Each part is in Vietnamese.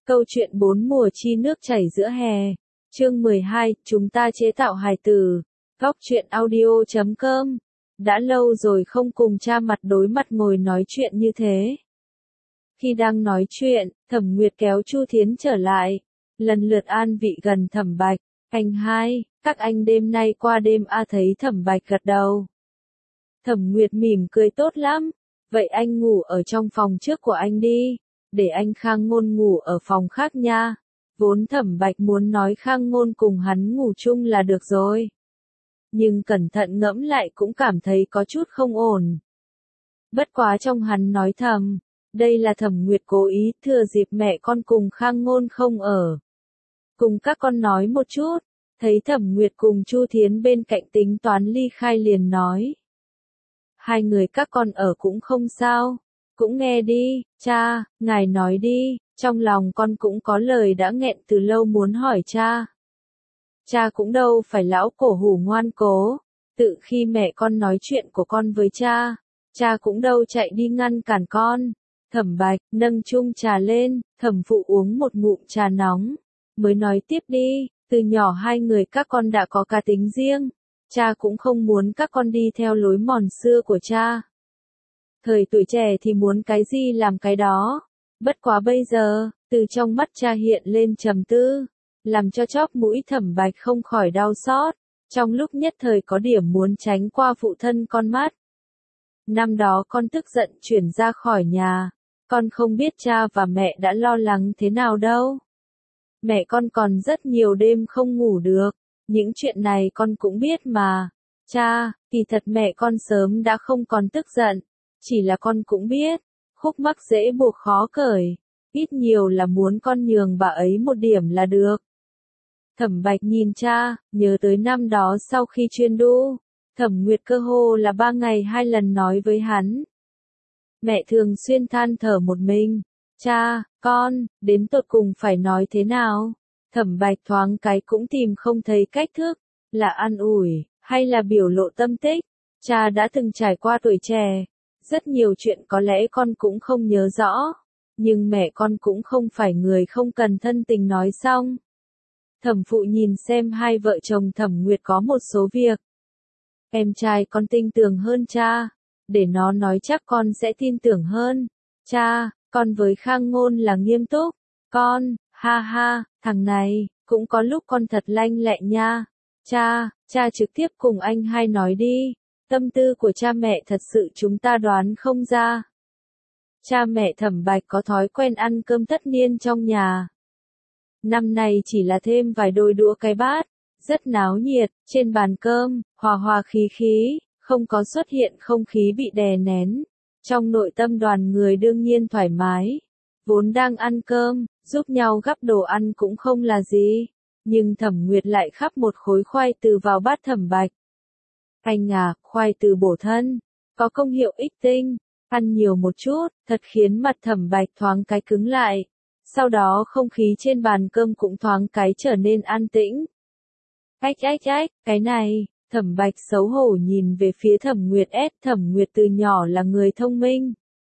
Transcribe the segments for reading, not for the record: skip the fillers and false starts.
Câu chuyện bốn mùa chi nước chảy giữa hè. Chương 12, chúng ta chế tạo hài tử. Góc truyện audio.com. Đã lâu rồi không cùng cha mặt đối mặt ngồi nói chuyện như thế. Khi đang nói chuyện, Thẩm Nguyệt kéo Chu Thiến trở lại, lần lượt an vị gần Thẩm Bạch. Anh hai, các anh đêm nay qua đêm thấy Thẩm Bạch gật đầu. Thẩm Nguyệt mỉm cười tốt lắm. Vậy anh ngủ ở trong phòng trước của anh đi. Để anh Khang Ngôn ngủ ở phòng khác nha. Vốn Thẩm Bạch muốn nói Khang Ngôn cùng hắn ngủ chung là được rồi. Nhưng cẩn thận ngẫm lại cũng cảm thấy có chút không ổn. Bất quá trong hắn nói thầm, đây là Thẩm Nguyệt cố ý thừa dịp mẹ con cùng Khang Ngôn không ở. Cùng các con nói một chút, thấy Thẩm Nguyệt cùng Chu Thiến bên cạnh tính toán ly khai liền nói. Hai người các con ở cũng không sao. Cũng nghe đi, cha, ngài nói đi, trong lòng con cũng có lời đã nghẹn từ lâu muốn hỏi cha. Cha cũng đâu phải lão cổ hủ ngoan cố, tự khi mẹ con nói chuyện của con với cha cũng đâu chạy đi ngăn cản con. Thẩm Bạch nâng chung trà lên, Thẩm phụ uống một ngụm trà nóng, mới nói tiếp đi, từ nhỏ hai người các con đã có cá tính riêng, cha cũng không muốn các con đi theo lối mòn xưa của cha. Thời tuổi trẻ thì muốn cái gì làm cái đó. Bất quá bây giờ, từ trong mắt cha hiện lên trầm tư, làm cho chóp mũi Thẩm Bạch không khỏi đau xót, trong lúc nhất thời có điểm muốn tránh qua phụ thân con mắt. Năm đó con tức giận chuyển ra khỏi nhà, con không biết cha và mẹ đã lo lắng thế nào đâu. Mẹ con còn rất nhiều đêm không ngủ được, những chuyện này con cũng biết mà. Cha, kỳ thật mẹ con sớm đã không còn tức giận. Chỉ là con cũng biết, khúc mắc dễ buộc khó cởi, ít nhiều là muốn con nhường bà ấy một điểm là được. Thẩm Bạch nhìn cha, nhớ tới năm đó sau khi chuyên đu, Thẩm Nguyệt cơ hồ là 3 ngày 2 lần nói với hắn. Mẹ thường xuyên than thở một mình, cha, con, đến tột cùng phải nói thế nào? Thẩm Bạch thoáng cái cũng tìm không thấy cách thức, là an ủi, hay là biểu lộ tâm tích. Cha đã từng trải qua tuổi trẻ. Rất nhiều chuyện có lẽ con cũng không nhớ rõ, nhưng mẹ con cũng không phải người không cần thân tình nói xong. Thẩm phụ nhìn xem hai vợ chồng Thẩm Nguyệt có một số việc. Em trai con tin tưởng hơn cha, để nó nói chắc con sẽ tin tưởng hơn. Cha, con với Khang Ngôn là nghiêm túc, con, ha ha, thằng này, cũng có lúc con thật lanh lẹ nha. Cha trực tiếp cùng anh hai nói đi. Tâm tư của cha mẹ thật sự chúng ta đoán không ra. Cha mẹ Thẩm Bạch có thói quen ăn cơm tất niên trong nhà. Năm nay chỉ là thêm vài đôi đũa cái bát, rất náo nhiệt, trên bàn cơm, hòa hòa khí khí, không có xuất hiện không khí bị đè nén. Trong nội tâm đoàn người đương nhiên thoải mái. Vốn đang ăn cơm, giúp nhau gắp đồ ăn cũng không là gì. Nhưng Thẩm Nguyệt lại khắp một khối khoai từ vào bát Thẩm Bạch. Anh à, khoai từ bổ thân, có công hiệu ích tinh, ăn nhiều một chút, thật khiến mặt Thẩm Bạch thoáng cái cứng lại. Sau đó không khí trên bàn cơm cũng thoáng cái trở nên an tĩnh. Ách, cái này, Thẩm Bạch xấu hổ nhìn về phía Thẩm Nguyệt Thẩm Nguyệt từ nhỏ là người thông minh.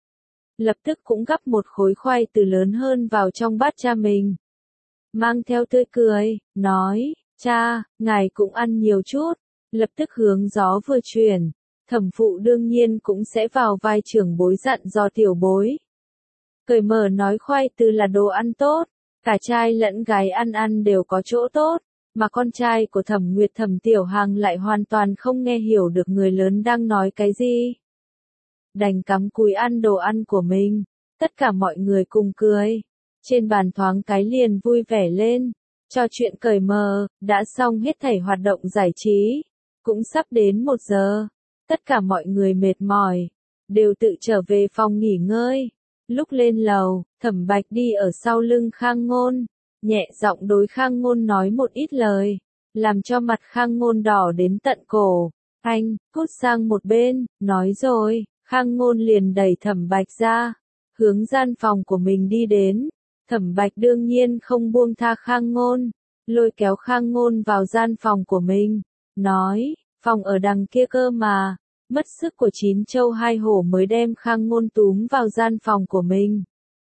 Lập tức cũng gắp một khối khoai từ lớn hơn vào trong bát cha mình. Mang theo tươi cười, nói, cha, ngài cũng ăn nhiều chút. Lập tức hướng gió vừa chuyển, Thẩm phụ đương nhiên cũng sẽ vào vai trưởng bối dặn dò tiểu bối. Cởi mở nói khoai từ là đồ ăn tốt, cả trai lẫn gái ăn đều có chỗ tốt, mà con trai của Thẩm Nguyệt Thẩm Tiểu Hằng lại hoàn toàn không nghe hiểu được người lớn đang nói cái gì. Đành cắm cúi ăn đồ ăn của mình, tất cả mọi người cùng cười. Trên bàn thoáng cái liền vui vẻ lên, trò chuyện cởi mở, đã xong hết thảy hoạt động giải trí. Cũng sắp đến 1 giờ, tất cả mọi người mệt mỏi, đều tự trở về phòng nghỉ ngơi. Lúc lên lầu, Thẩm Bạch đi ở sau lưng Khang Ngôn, nhẹ giọng đối Khang Ngôn nói một ít lời, làm cho mặt Khang Ngôn đỏ đến tận cổ. Anh, cút sang một bên, nói rồi, Khang Ngôn liền đẩy Thẩm Bạch ra, hướng gian phòng của mình đi đến. Thẩm Bạch đương nhiên không buông tha Khang Ngôn, lôi kéo Khang Ngôn vào gian phòng của mình. Nói, phòng ở đằng kia cơ mà. Mất sức của 9 châu 2 hổ mới đem Khang Ngôn túm vào gian phòng của mình.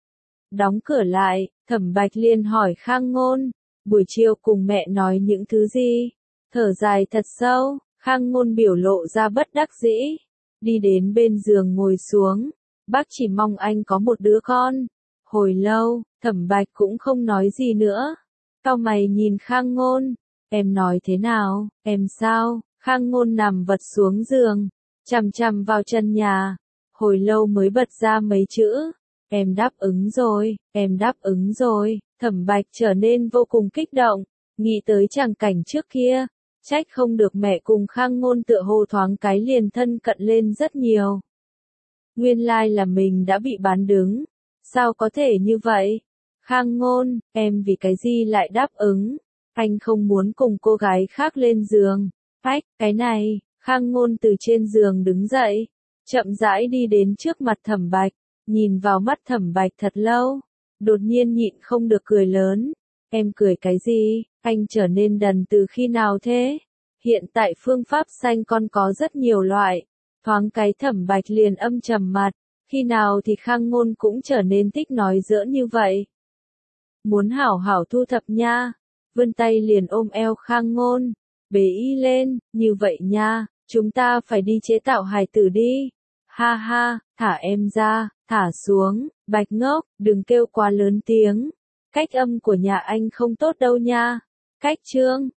Đóng cửa lại, Thẩm Bạch liền hỏi Khang Ngôn, buổi chiều cùng mẹ nói những thứ gì? Thở dài thật sâu, Khang Ngôn biểu lộ ra bất đắc dĩ, đi đến bên giường ngồi xuống, bác chỉ mong anh có một đứa con. Hồi lâu, Thẩm Bạch cũng không nói gì nữa. Cau mày nhìn Khang Ngôn, em nói thế nào, em sao? Khang Ngôn nằm vật xuống giường, chằm chằm vào chân nhà, hồi lâu mới bật ra mấy chữ, em đáp ứng rồi, em đáp ứng rồi. Thẩm Bạch trở nên vô cùng kích động, nghĩ tới tràng cảnh trước kia, trách không được mẹ cùng Khang Ngôn tựa hồ thoáng cái liền thân cận lên rất nhiều. Nguyên lai là mình đã bị bán đứng, sao có thể như vậy? Khang Ngôn, em vì cái gì lại đáp ứng? Anh không muốn cùng cô gái khác lên giường. Ách, cái này, Khang Ngôn từ trên giường đứng dậy, chậm rãi đi đến trước mặt Thẩm Bạch, nhìn vào mắt Thẩm Bạch thật lâu, đột nhiên nhịn không được cười lớn. Em cười cái gì? Anh trở nên đần từ khi nào thế? Hiện tại phương pháp sanh con có rất nhiều loại. Thoáng cái Thẩm Bạch liền âm trầm mặt, khi nào thì Khang Ngôn cũng trở nên thích nói giỡn như vậy. Muốn hảo hảo thu thập nha. Vươn tay liền ôm eo Khang Ngôn, bế y lên, như vậy nha, chúng ta phải đi chế tạo hài tử đi. Ha ha, thả em ra, thả xuống, Bạch ngốc, đừng kêu quá lớn tiếng. Cách âm của nhà anh không tốt đâu nha. Cách chương